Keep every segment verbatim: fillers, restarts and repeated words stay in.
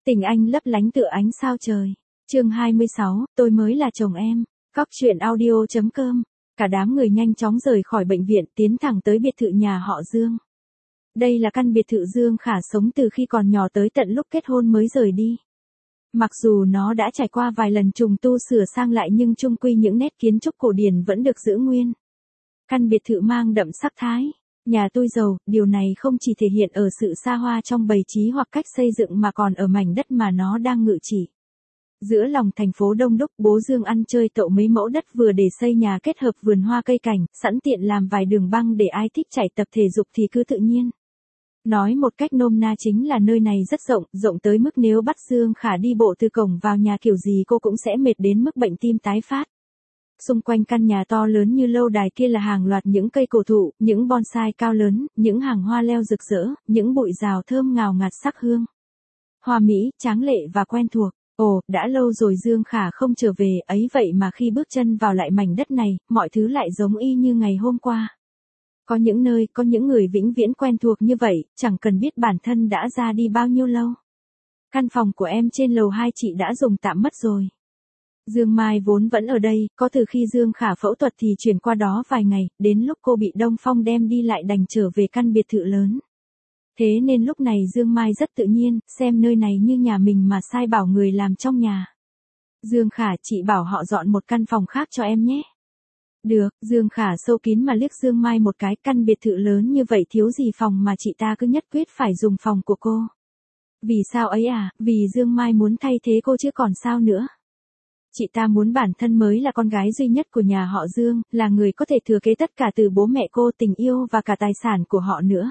Tình anh lấp lánh tựa ánh sao trời. Chương hai mươi sáu, tôi mới là chồng em. Cóc truyện audio chấm com. Cả đám người nhanh chóng rời khỏi bệnh viện, tiến thẳng tới biệt thự nhà họ Dương. Đây là căn biệt thự Dương Khả sống từ khi còn nhỏ tới tận lúc kết hôn mới rời đi. Mặc dù nó đã trải qua vài lần trùng tu sửa sang lại nhưng chung quy những nét kiến trúc cổ điển vẫn được giữ nguyên. Căn biệt thự mang đậm sắc thái. Nhà tôi giàu, điều này không chỉ thể hiện ở sự xa hoa trong bày trí hoặc cách xây dựng mà còn ở mảnh đất mà nó đang ngự trị. Giữa lòng thành phố đông đúc, bố Dương ăn chơi tậu mấy mẫu đất vừa để xây nhà kết hợp vườn hoa cây cảnh, sẵn tiện làm vài đường băng để ai thích chạy tập thể dục thì cứ tự nhiên. Nói một cách nôm na chính là nơi này rất rộng, rộng tới mức nếu bắt Dương Khả đi bộ từ cổng vào nhà kiểu gì cô cũng sẽ mệt đến mức bệnh tim tái phát. Xung quanh căn nhà to lớn như lâu đài kia là hàng loạt những cây cổ thụ, những bonsai cao lớn, những hàng hoa leo rực rỡ, những bụi rào thơm ngào ngạt sắc hương. Hoa mỹ, tráng lệ và quen thuộc. Ồ, đã lâu rồi Dương Khả không trở về, ấy vậy mà khi bước chân vào lại mảnh đất này, mọi thứ lại giống y như ngày hôm qua. Có những nơi, có những người vĩnh viễn quen thuộc như vậy, chẳng cần biết bản thân đã ra đi bao nhiêu lâu. Căn phòng của em trên lầu hai chị đã dùng tạm mất rồi. Dương Mai vốn vẫn ở đây, có từ khi Dương Khả phẫu thuật thì chuyển qua đó vài ngày, đến lúc cô bị Đông Phong đem đi lại đành trở về căn biệt thự lớn. Thế nên lúc này Dương Mai rất tự nhiên, xem nơi này như nhà mình mà sai bảo người làm trong nhà. Dương Khả, chị bảo họ dọn một căn phòng khác cho em nhé. Được, Dương Khả sâu kín mà liếc Dương Mai một cái, căn biệt thự lớn như vậy thiếu gì phòng mà chị ta cứ nhất quyết phải dùng phòng của cô. Vì sao ấy à, vì Dương Mai muốn thay thế cô chứ còn sao nữa. Chị ta muốn bản thân mới là con gái duy nhất của nhà họ Dương, là người có thể thừa kế tất cả từ bố mẹ cô, tình yêu và cả tài sản của họ nữa.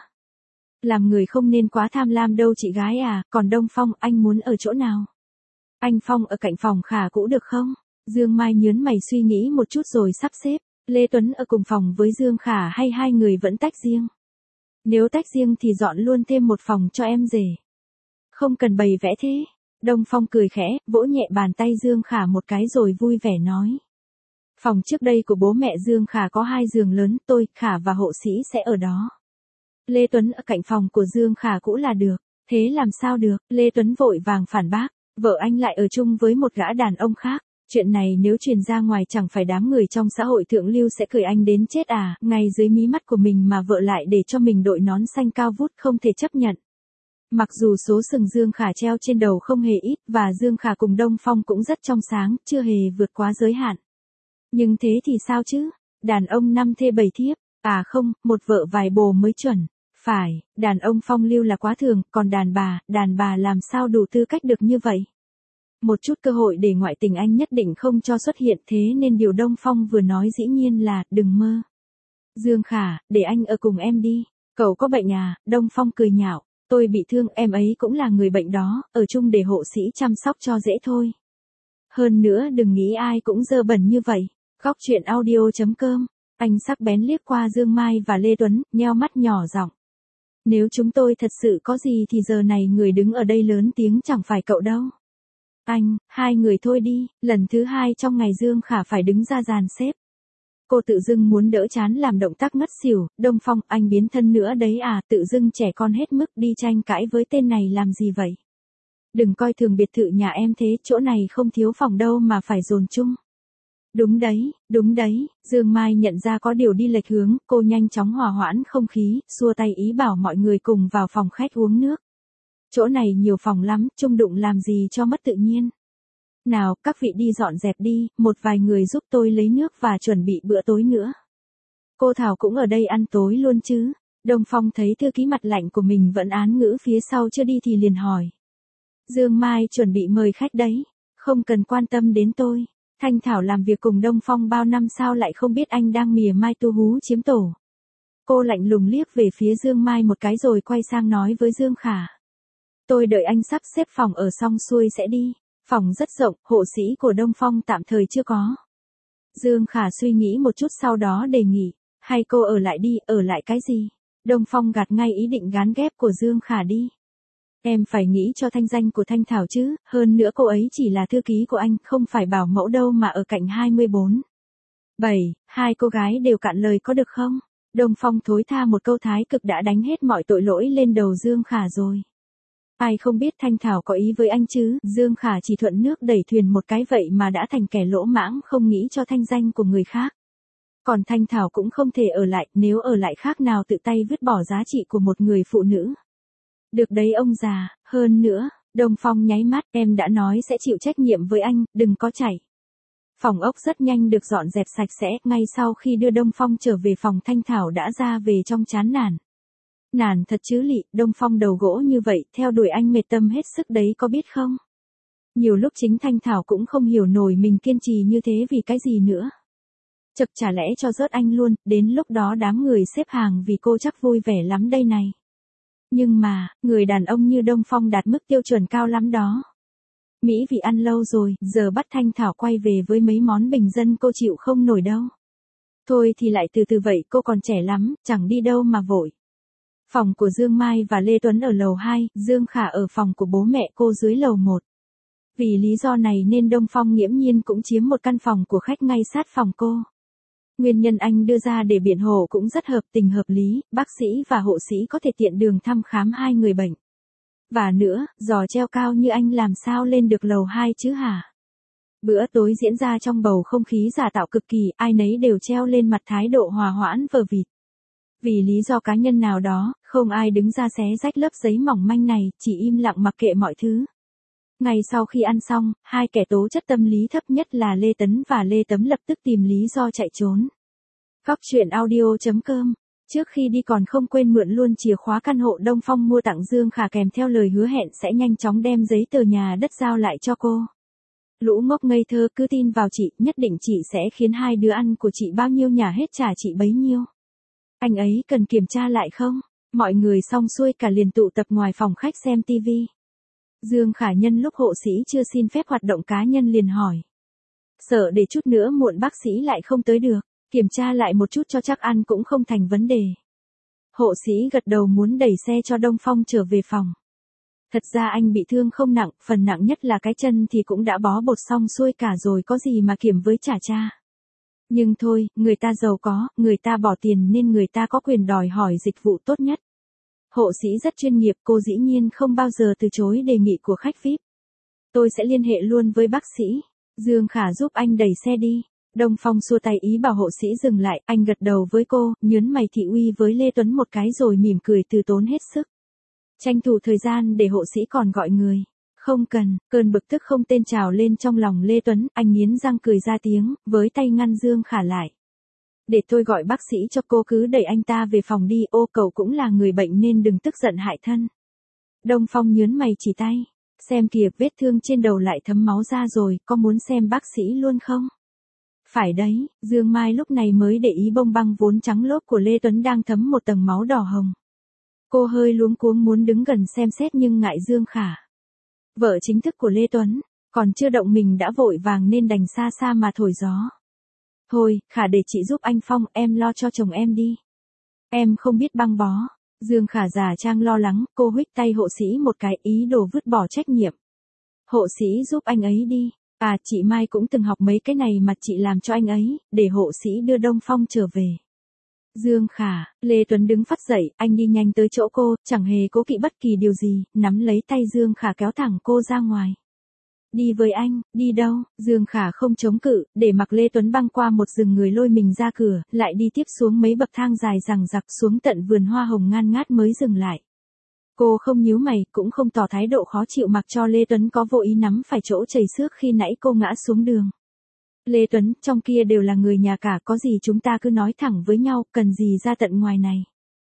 Làm người không nên quá tham lam đâu chị gái à, còn Đông Phong, anh muốn ở chỗ nào? Anh Phong ở cạnh phòng Khả cũ được không? Dương Mai nhớn mày suy nghĩ một chút rồi sắp xếp. Lê Tuấn ở cùng phòng với Dương Khả hay hai người vẫn tách riêng? Nếu tách riêng thì dọn luôn thêm một phòng cho em rể. Không cần bày vẽ thế. Đông Phong cười khẽ, vỗ nhẹ bàn tay Dương Khả một cái rồi vui vẻ nói. Phòng trước đây của bố mẹ Dương Khả có hai giường lớn, tôi, Khả và hộ sĩ sẽ ở đó. Lê Tuấn ở cạnh phòng của Dương Khả cũ là được. Thế làm sao được, Lê Tuấn vội vàng phản bác, vợ anh lại ở chung với một gã đàn ông khác. Chuyện này nếu truyền ra ngoài chẳng phải đám người trong xã hội thượng lưu sẽ cười anh đến chết à, ngay dưới mí mắt của mình mà vợ lại để cho mình đội nón xanh cao vút không thể chấp nhận. Mặc dù số sừng Dương Khả treo trên đầu không hề ít và Dương Khả cùng Đông Phong cũng rất trong sáng, chưa hề vượt quá giới hạn. Nhưng thế thì sao chứ? Đàn ông năm thê bảy thiếp, à không, một vợ vài bồ mới chuẩn. Phải, đàn ông phong lưu là quá thường, còn đàn bà, đàn bà làm sao đủ tư cách được như vậy? Một chút cơ hội để ngoại tình anh nhất định không cho xuất hiện, thế nên điều Đông Phong vừa nói dĩ nhiên là, đừng mơ. Dương Khả, để anh ở cùng em đi. Cậu có bệnh à? Đông Phong cười nhạo. Tôi bị thương, em ấy cũng là người bệnh đó, ở chung để hộ sĩ chăm sóc cho dễ thôi. Hơn nữa đừng nghĩ ai cũng dơ bẩn như vậy. Cóc truyện audio chấm com. Anh sắc bén liếc qua Dương Mai và Lê Tuấn, nheo mắt nhỏ giọng. Nếu chúng tôi thật sự có gì thì giờ này người đứng ở đây lớn tiếng chẳng phải cậu đâu. Anh, hai người thôi đi. Lần thứ hai trong ngày Dương Khả phải đứng ra dàn xếp. Cô tự dưng muốn đỡ chán làm động tác ngất xỉu. Đông Phong, anh biến thân nữa đấy à, tự dưng trẻ con hết mức đi tranh cãi với tên này làm gì vậy? Đừng coi thường biệt thự nhà em thế, chỗ này không thiếu phòng đâu mà phải dồn chung. Đúng đấy, đúng đấy, Dương Mai nhận ra có điều đi lệch hướng, cô nhanh chóng hòa hoãn không khí, xua tay ý bảo mọi người cùng vào phòng khách uống nước. Chỗ này nhiều phòng lắm, chung đụng làm gì cho mất tự nhiên. Nào, các vị đi dọn dẹp đi, một vài người giúp tôi lấy nước và chuẩn bị bữa tối nữa. Cô Thảo cũng ở đây ăn tối luôn chứ? Đông Phong thấy thư ký mặt lạnh của mình vẫn án ngữ phía sau chưa đi thì liền hỏi. Dương Mai chuẩn bị mời khách đấy, không cần quan tâm đến tôi. Thanh Thảo làm việc cùng Đông Phong bao năm sao lại không biết anh đang mỉa mai tu hú chiếm tổ. Cô lạnh lùng liếc về phía Dương Mai một cái rồi quay sang nói với Dương Khả. Tôi đợi anh sắp xếp phòng ở xong xuôi sẽ đi. Phòng rất rộng, hộ sĩ của Đông Phong tạm thời chưa có. Dương Khả suy nghĩ một chút sau đó đề nghị. Hay cô ở lại đi, ở lại cái gì? Đông Phong gạt ngay ý định gán ghép của Dương Khả đi. Em phải nghĩ cho thanh danh của Thanh Thảo chứ, hơn nữa cô ấy chỉ là thư ký của anh, không phải bảo mẫu đâu mà ở cạnh hai mươi bốn. bảy, hai cô gái đều cạn lời có được không? Đông Phong thối tha một câu thái cực đã đánh hết mọi tội lỗi lên đầu Dương Khả rồi. Ai không biết Thanh Thảo có ý với anh chứ, Dương Khả chỉ thuận nước đẩy thuyền một cái vậy mà đã thành kẻ lỗ mãng không nghĩ cho thanh danh của người khác. Còn Thanh Thảo cũng không thể ở lại, nếu ở lại khác nào tự tay vứt bỏ giá trị của một người phụ nữ. Được đấy ông già, hơn nữa, Đông Phong nháy mắt, em đã nói sẽ chịu trách nhiệm với anh, đừng có chạy. Phòng ốc rất nhanh được dọn dẹp sạch sẽ, ngay sau khi đưa Đông Phong trở về phòng Thanh Thảo đã ra về trong chán nản. Nản thật chứ lị, Đông Phong đầu gỗ như vậy, theo đuổi anh mệt tâm hết sức đấy có biết không? Nhiều lúc chính Thanh Thảo cũng không hiểu nổi mình kiên trì như thế vì cái gì nữa. Chật chả lẽ cho rớt anh luôn, đến lúc đó đám người xếp hàng vì cô chắc vui vẻ lắm đây này. Nhưng mà, người đàn ông như Đông Phong đạt mức tiêu chuẩn cao lắm đó. Mỹ vị ăn lâu rồi, giờ bắt Thanh Thảo quay về với mấy món bình dân cô chịu không nổi đâu. Thôi thì lại từ từ vậy, cô còn trẻ lắm, chẳng đi đâu mà vội. Phòng của Dương Mai và Lê Tuấn ở lầu hai, Dương Khả ở phòng của bố mẹ cô dưới lầu một. Vì lý do này nên Đông Phong nghiễm nhiên cũng chiếm một căn phòng của khách ngay sát phòng cô. Nguyên nhân anh đưa ra để biện hộ cũng rất hợp tình hợp lý, bác sĩ và hộ sĩ có thể tiện đường thăm khám hai người bệnh. Và nữa, giò treo cao như anh làm sao lên được lầu hai chứ hả? Bữa tối diễn ra trong bầu không khí giả tạo cực kỳ, ai nấy đều treo lên mặt thái độ hòa hoãn vờ vịt. Vì lý do cá nhân nào đó, không ai đứng ra xé rách lớp giấy mỏng manh này, chỉ im lặng mặc kệ mọi thứ. Ngay sau khi ăn xong, hai kẻ tố chất tâm lý thấp nhất là Lê Tấn và Lê Tấm lập tức tìm lý do chạy trốn. Góc truyện audio chấm com. Trước khi đi còn không quên mượn luôn chìa khóa căn hộ Đông Phong mua tặng Dương Khả kèm theo lời hứa hẹn sẽ nhanh chóng đem giấy tờ nhà đất giao lại cho cô. Lũ ngốc ngây thơ cứ tin vào chị, nhất định chị sẽ khiến hai đứa ăn của chị bao nhiêu nhà hết trả chị bấy nhiêu. Anh ấy cần kiểm tra lại không? Mọi người xong xuôi cả liền tụ tập ngoài phòng khách xem tivi. Dương Khả nhân lúc hộ sĩ chưa xin phép hoạt động cá nhân liền hỏi. Sợ để chút nữa muộn bác sĩ lại không tới được, kiểm tra lại một chút cho chắc ăn cũng không thành vấn đề. Hộ sĩ gật đầu muốn đẩy xe cho Đông Phong trở về phòng. Thật ra anh bị thương không nặng, phần nặng nhất là cái chân thì cũng đã bó bột xong xuôi cả rồi có gì mà kiểm với trả cha. Nhưng thôi, người ta giàu có, người ta bỏ tiền nên người ta có quyền đòi hỏi dịch vụ tốt nhất. Hộ sĩ rất chuyên nghiệp, cô dĩ nhiên không bao giờ từ chối đề nghị của khách vi ai pi. Tôi sẽ liên hệ luôn với bác sĩ. Dương Khả giúp anh đẩy xe đi. Đông Phong xua tay ý bảo hộ sĩ dừng lại, anh gật đầu với cô, nhớn mày thị uy với Lê Tuấn một cái rồi mỉm cười từ tốn hết sức. Tranh thủ thời gian để hộ sĩ còn gọi người. Không cần, cơn bực tức không tên trào lên trong lòng Lê Tuấn, anh nghiến răng cười ra tiếng, với tay ngăn Dương Khả lại. Để tôi gọi bác sĩ cho cô, cứ đẩy anh ta về phòng đi, ô cậu cũng là người bệnh nên đừng tức giận hại thân. Đông Phong nhớn mày chỉ tay, xem kìa vết thương trên đầu lại thấm máu ra rồi, có muốn xem bác sĩ luôn không? Phải đấy, Dương Mai lúc này mới để ý bông băng vốn trắng lốp của Lê Tuấn đang thấm một tầng máu đỏ hồng. Cô hơi luống cuống muốn đứng gần xem xét nhưng ngại Dương Khả. Vợ chính thức của Lê Tuấn, còn chưa động mình đã vội vàng nên đành xa xa mà thổi gió. Thôi, Khả để chị giúp anh Phong, em lo cho chồng em đi. Em không biết băng bó. Dương Khả giả trang lo lắng, cô huých tay hộ sĩ một cái ý đồ vứt bỏ trách nhiệm. Hộ sĩ giúp anh ấy đi. À, chị Mai cũng từng học mấy cái này mà chị làm cho anh ấy, để hộ sĩ đưa Đông Phong trở về. Dương Khả, Lê Tuấn đứng phắt dậy, anh đi nhanh tới chỗ cô, chẳng hề cố kỵ bất kỳ điều gì, nắm lấy tay Dương Khả kéo thẳng cô ra ngoài. Đi với anh, đi đâu? Dương Khả không chống cự, để mặc Lê Tuấn băng qua một rừng người lôi mình ra cửa, lại đi tiếp xuống mấy bậc thang dài dằng dặc xuống tận vườn hoa hồng ngan ngát mới dừng lại. Cô không nhíu mày, cũng không tỏ thái độ khó chịu mặc cho Lê Tuấn có vô ý nắm phải chỗ chảy xước khi nãy cô ngã xuống đường. Lê Tuấn, trong kia đều là người nhà cả, có gì chúng ta cứ nói thẳng với nhau, cần gì ra tận ngoài này.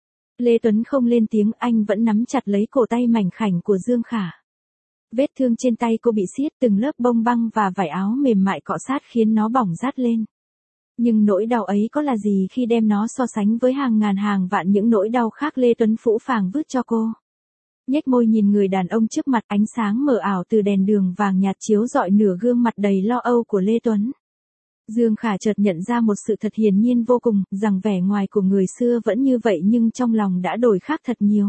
Lê Tuấn không lên tiếng, anh vẫn nắm chặt lấy cổ tay mảnh khảnh của Dương Khả. Vết thương trên tay cô bị siết, từng lớp bông băng và vải áo mềm mại cọ sát khiến nó bỏng rát lên. Nhưng nỗi đau ấy có là gì khi đem nó so sánh với hàng ngàn hàng vạn những nỗi đau khác Lê Tuấn phũ phàng vứt cho cô. Nhếch môi nhìn người đàn ông trước mặt, ánh sáng mờ ảo từ đèn đường vàng nhạt chiếu rọi nửa gương mặt đầy lo âu của Lê Tuấn. Dương Khả chợt nhận ra một sự thật hiển nhiên vô cùng, rằng vẻ ngoài của người xưa vẫn như vậy nhưng trong lòng đã đổi khác thật nhiều.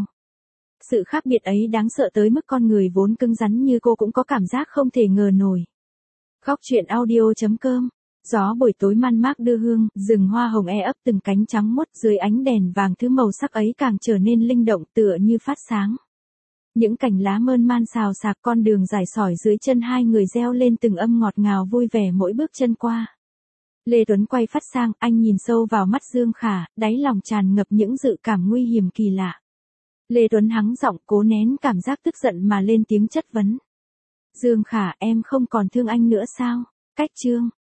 Sự khác biệt ấy đáng sợ tới mức con người vốn cứng rắn như cô cũng có cảm giác không thể ngờ nổi. Góc truyện audio chấm com. Gió buổi tối man mác đưa hương, rừng hoa hồng e ấp từng cánh trắng muốt dưới ánh đèn vàng, thứ màu sắc ấy càng trở nên linh động tựa như phát sáng. Những cành lá mơn man xào xạc, con đường dài sỏi dưới chân hai người reo lên từng âm ngọt ngào vui vẻ mỗi bước chân qua. Lê Tuấn quay phát sang, anh nhìn sâu vào mắt Dương Khả, đáy lòng tràn ngập những dự cảm nguy hiểm kỳ lạ. Lê Tuấn hắng giọng, cố nén cảm giác tức giận mà lên tiếng chất vấn. Dương Khả, em không còn thương anh nữa sao? Cách Trương,